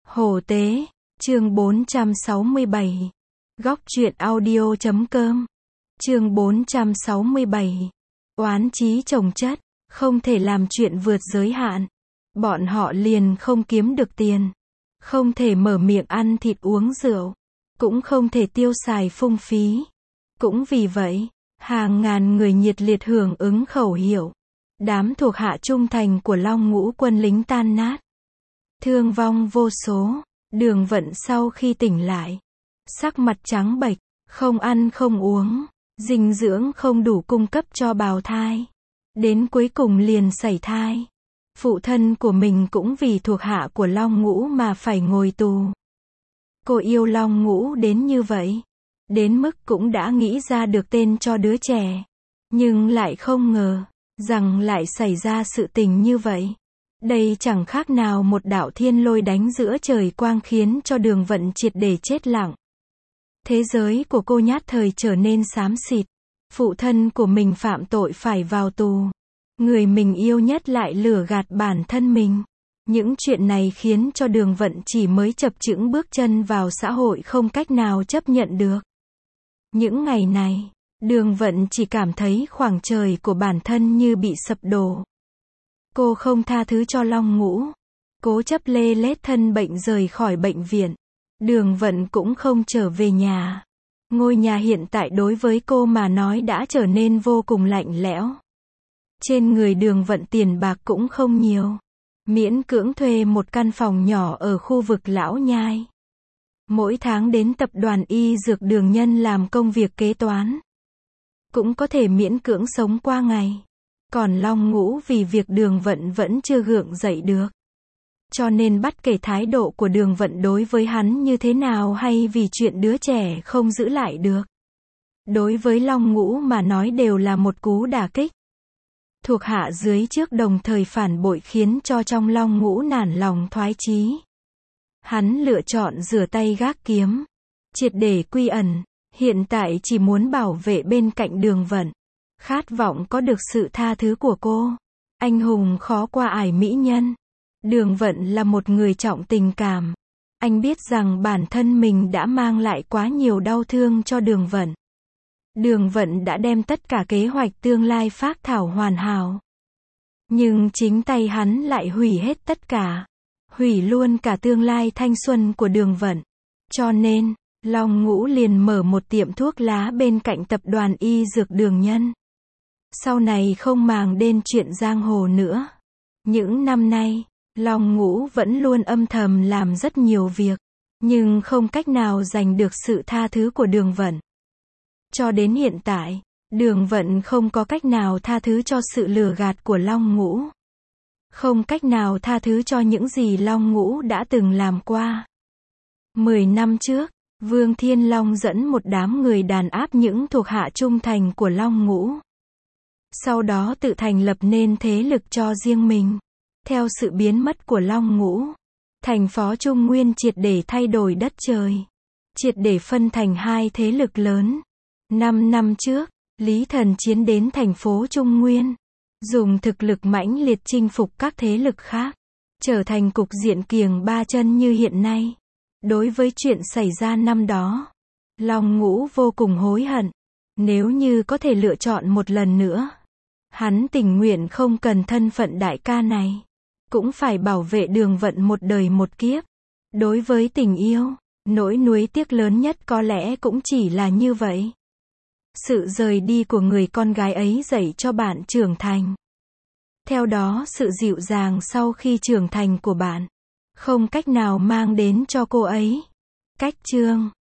Hồ Tế, chương 467. Góc truyện audio.com. Chương 467. Oán chí chồng chất, không thể làm chuyện vượt giới hạn. Bọn họ liền không kiếm được tiền, không thể mở miệng ăn thịt uống rượu, cũng không thể tiêu xài phung phí. Cũng vì vậy, hàng ngàn người nhiệt liệt hưởng ứng khẩu hiệu. Đám thuộc hạ trung thành của Long Ngũ quân lính tan nát, thương vong vô số. Đường Vận sau khi tỉnh lại, sắc mặt trắng bệch, không ăn không uống, dinh dưỡng không đủ cung cấp cho bào thai. Đến cuối cùng liền sảy thai. Phụ thân của mình cũng vì thuộc hạ của Long Ngũ mà phải ngồi tù. Cô yêu Long Ngũ đến như vậy, đến mức cũng đã nghĩ ra được tên cho đứa trẻ. Nhưng lại không ngờ rằng lại xảy ra sự tình như vậy. Đây chẳng khác nào một đạo thiên lôi đánh giữa trời quang, khiến cho Đường Vận triệt để chết lặng. Thế giới của cô nhát thời trở nên xám xịt. Phụ thân của mình phạm tội phải vào tù. Người mình yêu nhất lại lừa gạt bản thân mình. Những chuyện này khiến cho Đường Vận chỉ mới chập chững bước chân vào xã hội không cách nào chấp nhận được. Những ngày này, Đường Vận chỉ cảm thấy khoảng trời của bản thân như bị sập đổ. Cô không tha thứ cho Long Ngũ, cố chấp lê lết thân bệnh rời khỏi bệnh viện. Đường Vận cũng không trở về nhà. Ngôi nhà hiện tại đối với cô mà nói đã trở nên vô cùng lạnh lẽo. Trên người Đường Vận tiền bạc cũng không nhiều, miễn cưỡng thuê một căn phòng nhỏ ở khu vực Lão Nhai. Mỗi tháng đến tập đoàn y dược Đường Nhân làm công việc kế toán, cũng có thể miễn cưỡng sống qua ngày. Còn Long Ngũ vì việc Đường Vận vẫn chưa gượng dậy được, cho nên bất kể thái độ của Đường Vận đối với hắn như thế nào, hay vì chuyện đứa trẻ không giữ lại được, đối với Long Ngũ mà nói đều là một cú đả kích. Thuộc hạ dưới trước đồng thời phản bội khiến cho trong Long Ngũ nản lòng thoái chí. Hắn lựa chọn rửa tay gác kiếm, triệt để quy ẩn, hiện tại chỉ muốn bảo vệ bên cạnh Đường Vận, khát vọng có được sự tha thứ của cô. Anh hùng khó qua ải mỹ nhân. Đường Vận là một người trọng tình cảm. Anh biết rằng bản thân mình đã mang lại quá nhiều đau thương cho Đường Vận. Đường Vận đã đem tất cả kế hoạch tương lai phác thảo hoàn hảo. Nhưng chính tay hắn lại hủy hết tất cả. Hủy luôn cả tương lai thanh xuân của Đường Vận. Cho nên, Long Ngũ liền mở một tiệm thuốc lá bên cạnh tập đoàn y dược Đường Nhân. Sau này không màng đến chuyện giang hồ nữa. Những năm nay, Long Ngũ vẫn luôn âm thầm làm rất nhiều việc, nhưng không cách nào giành được sự tha thứ của Đường Vận. Cho đến hiện tại, Đường Vận không có cách nào tha thứ cho sự lừa gạt của Long Ngũ. Không cách nào tha thứ cho những gì Long Ngũ đã từng làm qua. 10 năm trước, Vương Thiên Long dẫn một đám người đàn áp những thuộc hạ trung thành của Long Ngũ. Sau đó tự thành lập nên thế lực cho riêng mình. Theo sự biến mất của Long Ngũ, thành phố Trung Nguyên triệt để thay đổi đất trời, triệt để phân thành hai thế lực lớn. 5 năm trước, Lý Thần Chiến đến thành phố Trung Nguyên, dùng thực lực mãnh liệt chinh phục các thế lực khác, trở thành cục diện kiềng ba chân như hiện nay. Đối với chuyện xảy ra năm đó, Long Ngũ vô cùng hối hận. Nếu như có thể lựa chọn một lần nữa, hắn tình nguyện không cần thân phận đại ca này, cũng phải bảo vệ Đường Vận một đời một kiếp. Đối với tình yêu, nỗi nuối tiếc lớn nhất có lẽ cũng chỉ là như vậy. Sự rời đi của người con gái ấy dạy cho bạn trưởng thành. Theo đó sự dịu dàng sau khi trưởng thành của bạn, không cách nào mang đến cho cô ấy cách chương.